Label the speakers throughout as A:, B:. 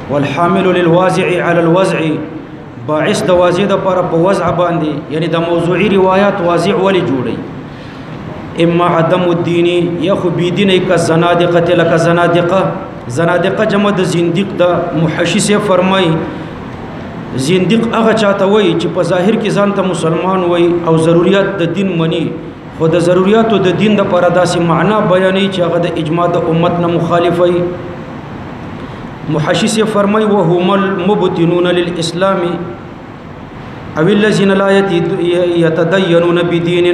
A: والحامل للوازع على الوزع باعث د واضع د پر په وضع باندې یعنی د موضوعي روایت واضع ولی جوړي اما عدم الدين یا خو بی دین ک زنادقه لک زنادقه جمع د زنديق د محشش فرمای زنديق هغه چاته وای چې په ظاهر کې ځان ته مسلمان وای او ضرورت د دین منی خو د ضرورتو د دین د پر داسې معنا بیانې چې هغه د اجماع د امت نه مخالف وي محشش فرمای وهم المبتنون للاسلام او الذين لا يتدينون بدين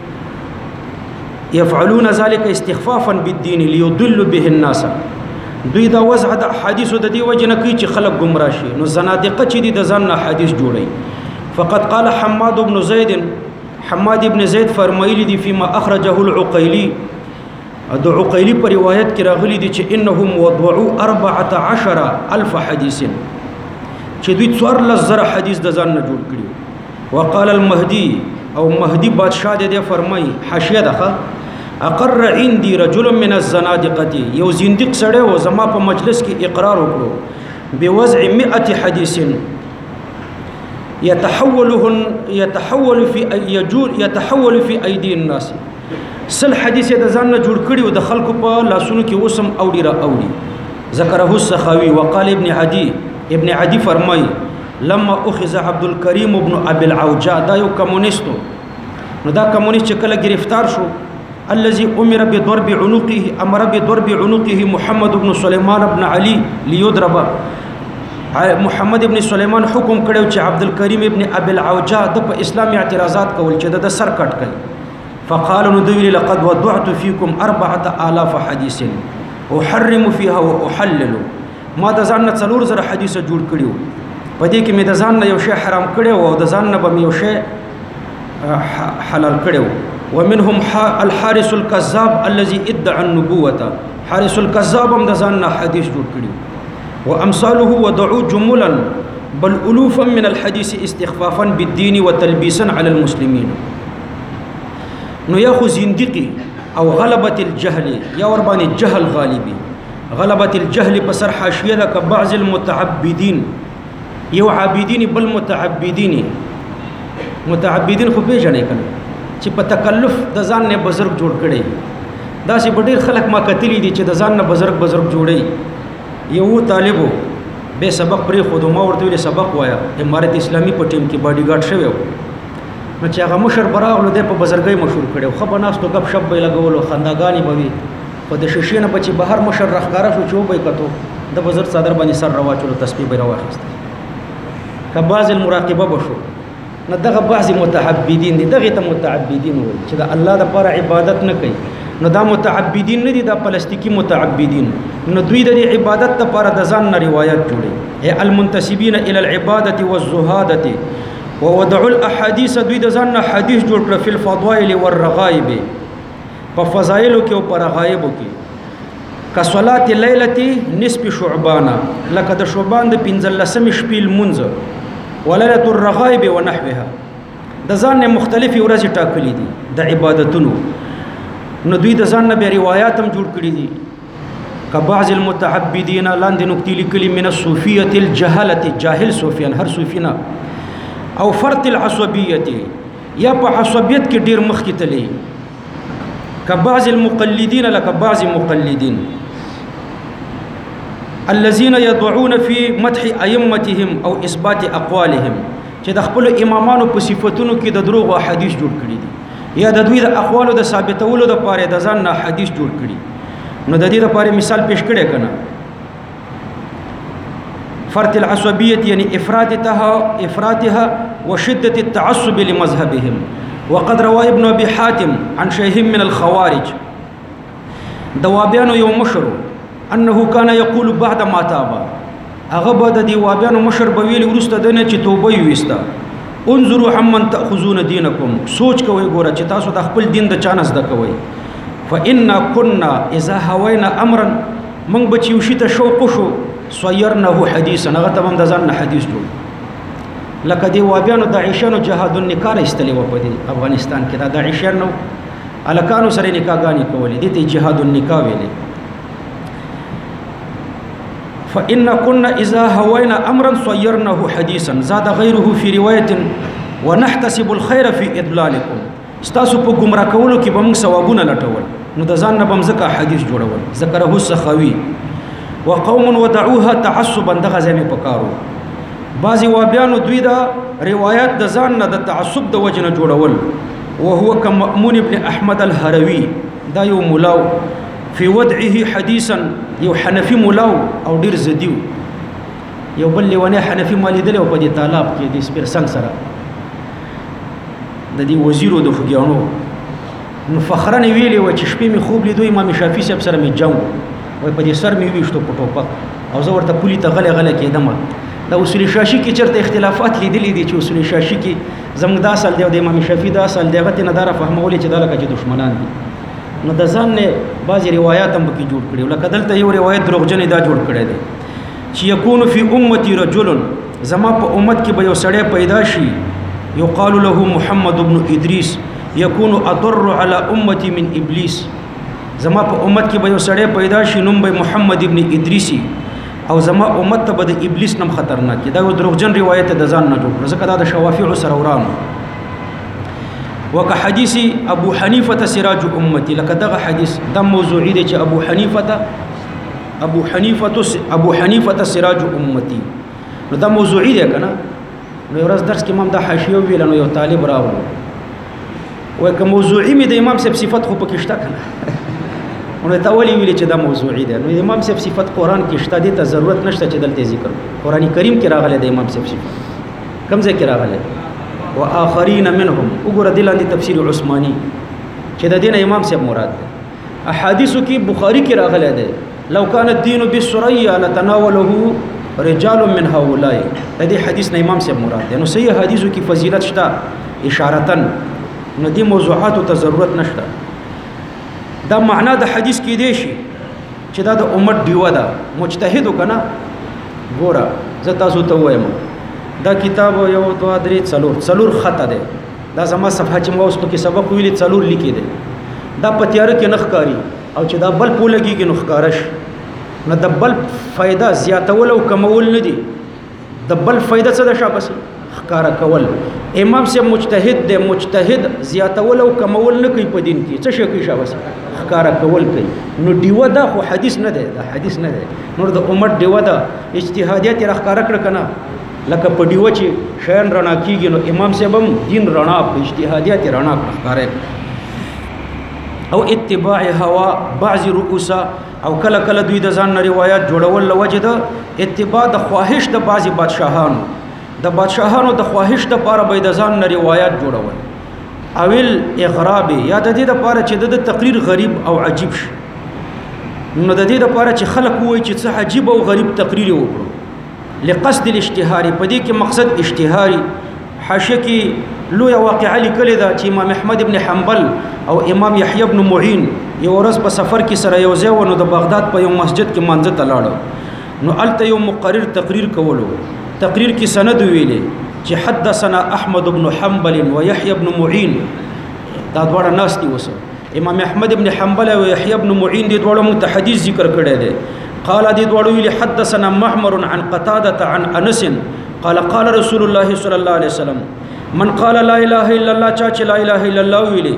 A: يفعلون ذلك استخفافا بالدين ليضلوا به الناس دوی دا وضع د حدیثو د دی وجنه کوي چې خلک گمراه شي نو زنادقه چې دي د ځان حدیث جوړي فقط قال حماد بن زید فرمایلی دي فيما اخرجه العقيلي د عقيلي پر روایت کې راغلي دي چې انهم وضعوا 14000 حديث چې دوی 14000 حدیث د ځان نه جوړ کړي وقال المهدي او مهدي بادشاہ دې فرمایي حاشیه ده اقر عندي رجل من الزنادقه یو زنديق سره و زما په مجلس کې اقرار وکړو بوضع 100 حديث يتحول في ايدي الناس سل حدیث د ځان نه جوړ کړي او د خلکو په لاسونو کې وسم اوړي ذکره السخاوي وقال ابن عدي فرمای لما اخذ عبد الكريم ابن ابي العوجاء دا یو کمونیستو نو دا کمونیست چې کله گرفتار شو الذي امر بضرب عنقه محمد بن سليمان بن علي ليضرب محمد ابن سليمان حکم کړو چې عبد الكريم ابن ابي العوجاء د په اسلامي اعتراضات کول چې د سر کټ کړي فقال ندوي لقد وضعت فيكم 4000 حديث احرم فيها واحلل ما د ځان نه 4000 حدیث جوړ کړیو پدې کې مې د ځان نه یو شی حرام کړو او د ځان نه به مې یو شی حلال کړو ومنهم الحارث الكذاب الذي ادعى النبوة حارث الكذاب هم د ځان نه حدیث جوړ کړیو وامثاله وضعوا جملا بل الوفا من الحديث استخفافا بالدين وتلبيسا على المسلمين نو یا خو زندقی او غلبت الجهل یا وربانی جهل غالبی غلبت الجهل پسر حاشیه ده که بعض المتعبدین یو عابدین بل متعبدین خو پیژنې کنه چې په تکلف د ځان نه بزرگ جوړ کړي دا سي ډېر خلک ما کتلی دي چې د ځان نه بزرگ جوړي یو طالبو به سبق پرې خود ما ورته ویل سبق وایا امارت اسلامي په ټیم کې باډي ګارد شوی نو چې هغه مشر براغلو د په بزرګۍ مشهور کړو خو بناستو غب شپ به لګولو خنداګانی به وي په د شیشې نه بچي بهر مشر رخکارا شو چوبې کتو د بزرګ صدر باندې سر رواچلو تسبیح به راوخست کباز المراقبه بشو نه دغه بعض متعبدین دي دغه ته متعبدین وي چې د الله د پر عبادت نه کوي نو دا متعبدین نه دي د پلاستیکی متعبدین نو دوی د عبادت لپاره د ځان نه روایت جوړي المنتسبین الى العباده والزهاده ووضعوا الاحاديث دوی د ځان نه حدیث جوړ کړ فی الفضائل والرغائب په فضائلو کې او پر رغائب کې کصلات الليله نصف شعبان لکه د شعبان د 15 شپې المنځ وليله الرغائب ونحوها د ځان نه مختلفي ورځې ټاکلې دي د عبادتونو نو دوی د ځان نه به روایت هم جوړ کړې دي کبعض المتعبدين لاندې نکتې لیکلي من الصوفيه الجهله جاهل صوفیان هر صوفینا او فرط العصبیت یا په عصبیت کې ډیر مخ کې تللی کبعض المقلدین لك بعض مقلدین الذين يضعون في مدح ائمتهم او اثبات اقوالهم چې د خپل امامانو په صفاتونو کې د دروغ او حدیث جوړ کړي دي یا د دوی د اقوالو د ثابتولو د پاره د ځان نه حدیث جوړ کړي نو د دې لپاره مثال پیش کړي کنه فرط العصبية يعني إفرادها وشدة التعصب لمذهبهم وقد روى ابن أبي حاتم عن شيخ من الخوارج دوابيان يوم مشر أنه كان يقول بعد ما تاب أغبى دوابيان مشر بويل ورست دنيا توبة يوستا انظروا عمن تأخذون دينكم سوچ کوي ګوره چې تاسو د خپل دین د چانس د کوي فإنا كنا إذا هوينا أمرا من بچیو شته شوق شو صيرناه حديثا هغه تمام د ځان حدیث جوړ لکه دی وابیانو د عائشانو جهاد النکاح استلی و په افغانستان کې د عائشانو الکانو سره نکاحګانی کولې دي ته جهاد النکاح ویلې فإن كنا إذا هوينا أمرا صيرناه حديثا زاد غيره في رواية ونحتسب الخير في إضلالكم استاسو په گمراه کولو کې به موږ ثوابونه لټول نو د ځان نه به مځکه حدیث جوړول ذکره السخاوي وقوم ودعوها تعصبا دغه ځای په کارو بعضی وابیانو دوی دا روایت د ځان نه د تعصب د وجه نه جوړول وهو كمأمون ابن أحمد الهروي دا یو ملاو في وضعه حديثا یو حنفي ملاو او ډیر زدیو یو بل لیوانه حنفي مالی دل او په دې طالب کې د سپیر څنګه سره د دې وزیرو د خوګیانو نو فخرن ویلی و چې شپې می خوب لیدو امام شافعي صاحب سره می جنگ وای په دې سر می ویشتو په ټوپک او زه ورته پولی ته غله کېدم دا اصول شاشي کې چرته اختلافات لیدلې دي چې اصول شاشي کې زموږ دا اصل دی د امام شافعي دا اصل دی غته نه دار فهمولې چې دا لکه چې دشمنان دي نو د ځان نه بعضی روایت هم کې جوړ کړي لکه دلته یو روایت دروغجن دا جوړ کړي دي چې یکون فی امتی رجل زما په امت کې به یو سړی پیدا شي یقال له محمد ابن ادریس یکون اضر علی امتی من ابلیس زما په امت کې به یو سړی پیدا شي نوم به محمد ابن ادریسی او زما امت ته به د ابلیس نم خطرناک دا یو دروغجن روایت د ځان نه جوړ ځکه دا د شوافیع سره ورانو وک حدیث ابو حنیفه سراج امتی لکه دغه حدیث د موضوعی دی چې ابو حنیفه سراج امتی نو دا موضوعی دی کنه نو ورځ درس کې امام د حاشیه ویل نو یو طالب راغلو وای که موضوعی می د امام صاحب صفات خو پکې شته کنه نو تا ولی ویل چې دا موضوعی دی نو امام صاحب صفات قران کې شته دي ته ضرورت نشته چې دلته ذکر قرآنی کریم کې راغلی د امام صاحب صفات کوم ځای کې راغلی واخرین منهم وګوره دلاندې تفسیر عثماني چې د دین امام صاحب مراد ده احادیثو کې بخاری کې راغلی ده لو کان الدین بالسریا لتناوله رجال من هؤلاء د دې حدیث نه امام صاحب مراد ده نو صحیح حدیثو کې فضیلت شته اشارتن نو دې موضوعات ته ضرورت نشته دا معنا د حدیث کې دی شي چې دا د امت دیوه ده مجتهد وکنه ګوره زه تاسو ته وایم دا کتاب یو 2 3 4 خطه ده دا زما صفحه چې ما اوس په کې سبق ویلي 4 لیکي ده دا پتیار کې نخکاری او چې دا بل پولګي کې نخکارش نو د بل فائدہ زیاتول او کمول نه دي د بل فائدہ څه ده شابه خکارا کول امام سے مجتهد ده مجتهد زیاتول او کمول نه کوي په دین کې څه شي کوي شابه خکارا کول کوي نو دیو دا خو حدیث نه ده دا حدیث نه ده نور د امت دیو دا اجتهادیت راخکارا کړ کنه لکه په دیو چې شین رڼا کیږي نو امام صاحب هم دین رڼا په اجتهادیت رڼا ښکارې او اتباع هوا بعض رؤوسا او کله کله دوی د ځان روایت جوړول لوجد اتباع د خواهش د بعضی بادشاهانو د خواهش د پاره به د ځان روایت جوړول اویل اغراب یا د دې د پاره چې د تقریر غریب او عجیب شي نو د دې د پاره چې خلک وایي چې څه عجیب او غریب تقریر وکړو لقصد الاشتهار په دې کې مقصد اشتهاري حاشیه کې لوی واقعه لیکل ده چې امام احمد ابن حنبل او امام یحیی ابن معین یو ورځ په سفر کې سره یو ځای ونه د بغداد په یو مسجد کې مانځه ته لاړو نو الته یو مقرر تقریر کولو تقریر کې سند ویلې چې حدثنا احمد ابن حنبل و یحیی ابن معین دا دواړه ناس دي وسه امام احمد ابن حنبل او یحیی ابن معین دي دواړه متحدث ذکر کړي دي قال دي دواړو ویلي حدثنا معمر عن قتاده عن انس قال قال رسول الله صلى الله عليه وسلم من قال لا اله الا الله چا لا اله الا الله ویلي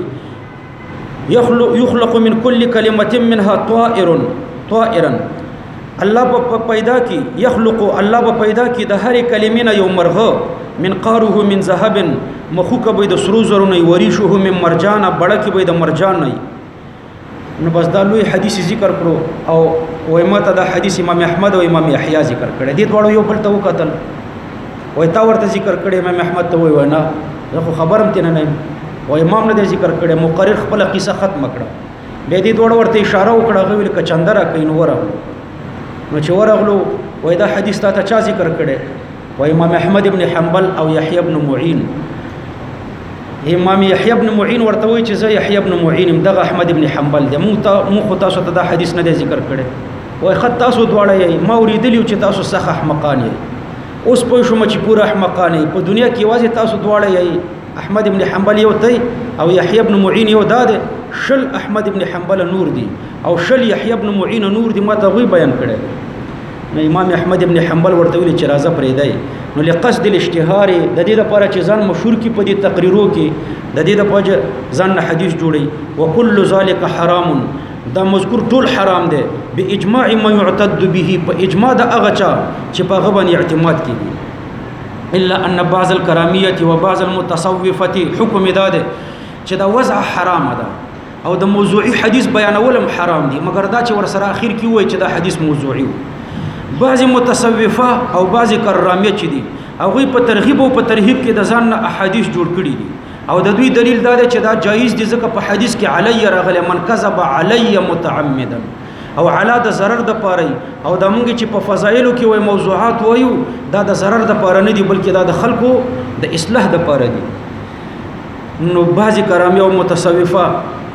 A: يخلق من كل كلمه منها طائرا الله په پیدا کی يخلق الله په پیدا کی د هر کلمې نه یو مرغه من قاره من ذهب مخوک به د سرو زرو نه وريشه من مرجان بڑکی به د مرجان نه نو بس دا لوی حدیث ذکر کړو او وایمته دا حدیث امام احمد او امام یحیی ذکر کړی دي ډول یو بل ته وکتل وای تا ورته ذکر کړی امام احمد ته وای نه زه خو خبرم تنه نه او امام نه ذکر کړی مقرر خپل قصه ختم کړه به دې ډول ورته اشاره وکړه غویل ک چندرا کین ورغلو نو چې ورغلو وای دا حدیث ته چا ذکر کړی وای امام احمد ابن حنبل او یحیی ابن معین امام یحیی ابن معین ورته وای چې زه یحیی ابن معین دغه احمد ابن حنبل د مو تاسو ته دا حدیث نه ذکر کړی وای خط تاسو دواړه یې ما اوریدلی چې تاسو صح احمقان یې اوس پوه شوم چې پورا احمقان یې په دنیا کې واځي تاسو دواړه یې احمد ابن حنبل یو تی او یحیی ابن معین یو داده شل احمد ابن حنبل نور دی او شل یحیی ابن معین نور دی ما ته وی بیان کړی نو امام احمد ابن حنبل ورته ویل چې راځه پرېږدی نو لقصد الاشتهار د دې لپاره چې ځان مشهور کی په دې تقریرو کې د دې لپاره ځان حدیث جوړي وكل ذلك حرام دا مذکور ټول حرام دی باجماع ما يعتد به په اجماع د هغه چا چې په هغه باندې اعتماد کیږي الا ان بعض الكراميه وبعض المتصوفه حکم داده چې دا وضع حرام ده او د موضوعي حدیث بیانولم حرام دي مګر دا چې ور سره اخر کې وای چې دا حدیث موضوعي بعض متصوفه او بعض کرامیه چې دي هغه په ترغیب او په ترهیب کې د ځان احادیث جوړ کړي دي او د دوی دلیل دا دی چې دا جایز دي ځکه په حدیث کې علی راغلی من کذب علی متعمدا او علا د ضرر د پاره او د مونږ چې په فضایلو کې وای موضوعات وایو دا د ضرر د پاره نه دي بلکې دا د خلکو د اصلاح د پاره دي نو بعض کرامیه او متصوفه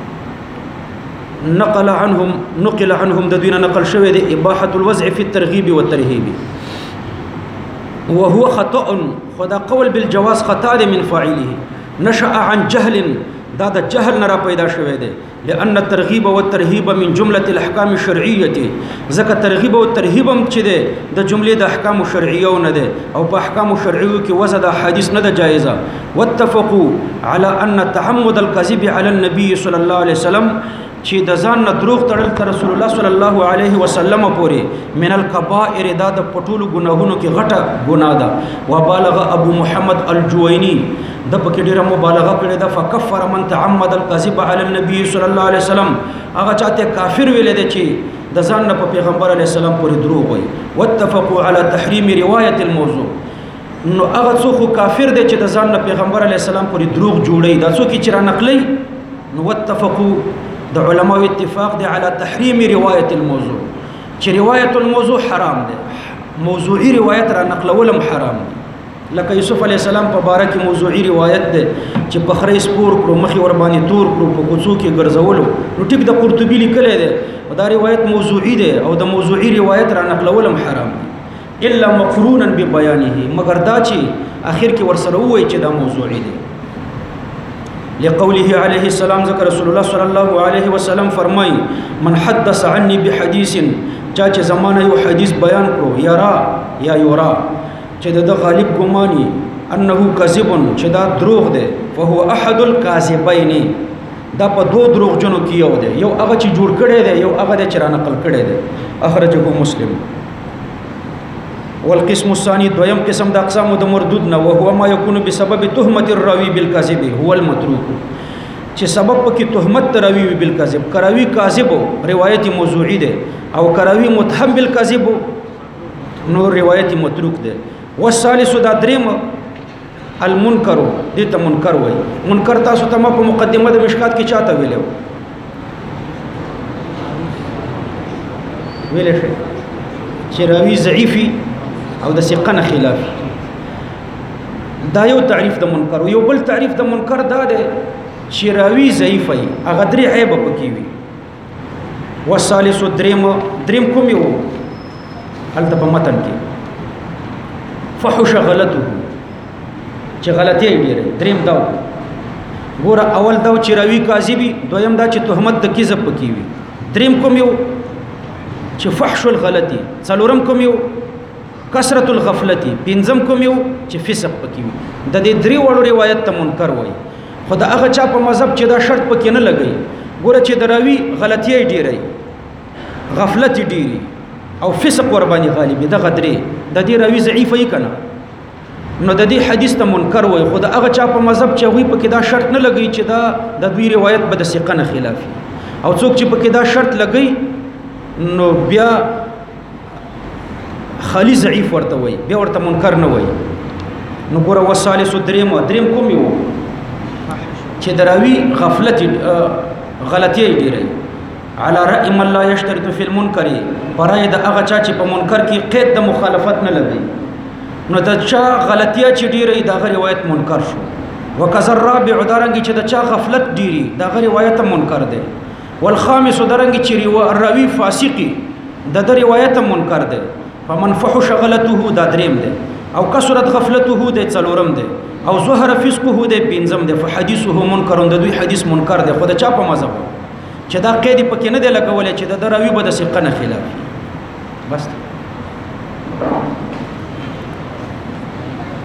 A: نقل عنهم د دوی نقل شوی دی اباحه الوضع في الترغيب والترهيب وهو خطأ خدا قول بالجواز خطا دی من فاعله نشأ عن جهل دا د جهل نه را پیدا شوی دی لأن الترغيب والترهيب من جملة الأحكام الشرعية ځکه ترغیب او ترهیب هم چې دی د جملې د احکام شرعیه نه دی او په احکام شرعیه کې وضع د حدیث نه ده جایزه واتفقوا على أن تعمد الكذب على النبي صلى الله عليه وسلم چې د ځان نه دروغ تړل تر رسول الله صلی الله علیه وسلم پورې من الکبائر دا د پټولو ګناهونو کې غټه ګناه ده وبالغ ابو محمد الجوینی د پکې ډیره مبالغه کړې ده فکفر من تعمد الكذب على النبي صلی الله علیه وسلم هغه چاته کافر ویل دي چې د ځان نه په پیغمبر علیه السلام پورې دروغ وایي واتفقوا على تحریم روایت الموضوع نو هغه څوک کافر دی چې د ځان نه پیغمبر علیه السلام پورې دروغ جوړي دا څوک چې را نقلي نو واتفقوا د علماء اتفاق دی على تحریم روایت الموضوع چې روایت الموضوع حرام دی موضوعي روایت را نقلولم حرام دی لکه یوسف علی السلام په باره کې موضوعي روایت ده چې په خره سپور کړو مخې ور باندې تور کړو په کوڅو کې ګرځولو نو ټیک د قرطبي لیکلی ده دا روایت موضوعي ده او د موضوعي روایت را نقلولم حرام دي الا مقرونا ببيانه مگر دا چې اخر کې ور سره وایي چې دا موضوعي ده لقوله عليه السلام ذكر رسول الله صلى الله عليه وسلم فرمای من حدث عني بحديث چا چې زمانه یو حدیث بیان کړو یا یورا چې د غالب ګماني انه کذب چې دا دروغ دی فهو احد الكاذبين دا په دوه دروغ جنو کې یو دی یو هغه چې جوړ کړي دی یو هغه چې را نقل کړي دی اخرجه مسلم والقسم الثاني دویم قسم د اقسام د مردود نه وهو ما يكون بسبب تهمه الراوي بالكذب هو المتروك چې سبب پکې تهمت راوي بالكذب کراوي کاذب روایت موضوعي ده او کراوي متهم بالكذب نو روایت متروک ده والثالث دا دریم المنکر دې ته منکر وای منکر تاسو ته په مقدمه د مشکات کې چاته ویلو شي چې راوي ضعیفي او د ثقه خلاف دا یو تعریف د منکر یو بل تعریف د منکر دا ده چې راوي ضعیفي هغه درې عیب پکې وي والثالث دریم کوم یو هلته په متن کې فحش غلطه چې غلطي ډیره دریم دا ګوره اول دا چې راوي کاذبي دویم دا چې تهمت د کذب پکې وي دریم کوم یو چې فحش الغلطي څلورم کوم یو کثرت الغفلتی پنځم کوم یو چې فسق پکې وي د دې درې وړو روایت ته منکر وایي خو د هغه چا په مذهب چې دا شرط پکې نه لګي ګوره چې دراوي غلطي ډیره غفلت ډیره او فسق ور باندې غالب د غدري د دې راوي ضعیف ای کنه نو د دې حدیث ته منکر وای خو د هغه چا په مذهب چې وی پکې دا شرط نه لګی چې دا د دوی روایت به د ثقه نه خلافي او څوک چې پکې دا شرط لګی نو بیا خالی ضعیف ورته وای بیا ورته منکر نه وای نو ګوره وصالح دریم کوم یو چې دراوي غفلت غلطي ډیره على رأي من لا يشترط في المنكر برای د هغه چا چې په منکر کې قید د مخالفت نه لګي نو د چا غلطیه چې ډیره د روایت منکر شو وکذا الرابع درنګ چې د چا غفلت ډیری د روایت منکر ده والخامس درنګ چې راوي فاسقي د روایت منکر ده فمن فحش غلطه دا دریم ده او کثرت غفلته ده څلورم ده او ظهر فسقه ده پنځم ده فحديثه منکر د دوی حدیث منکر ده خو د چا په مذهب چې دا قید پکې نه دی لګولې چې د راوي به د ثقه نه خلاف بس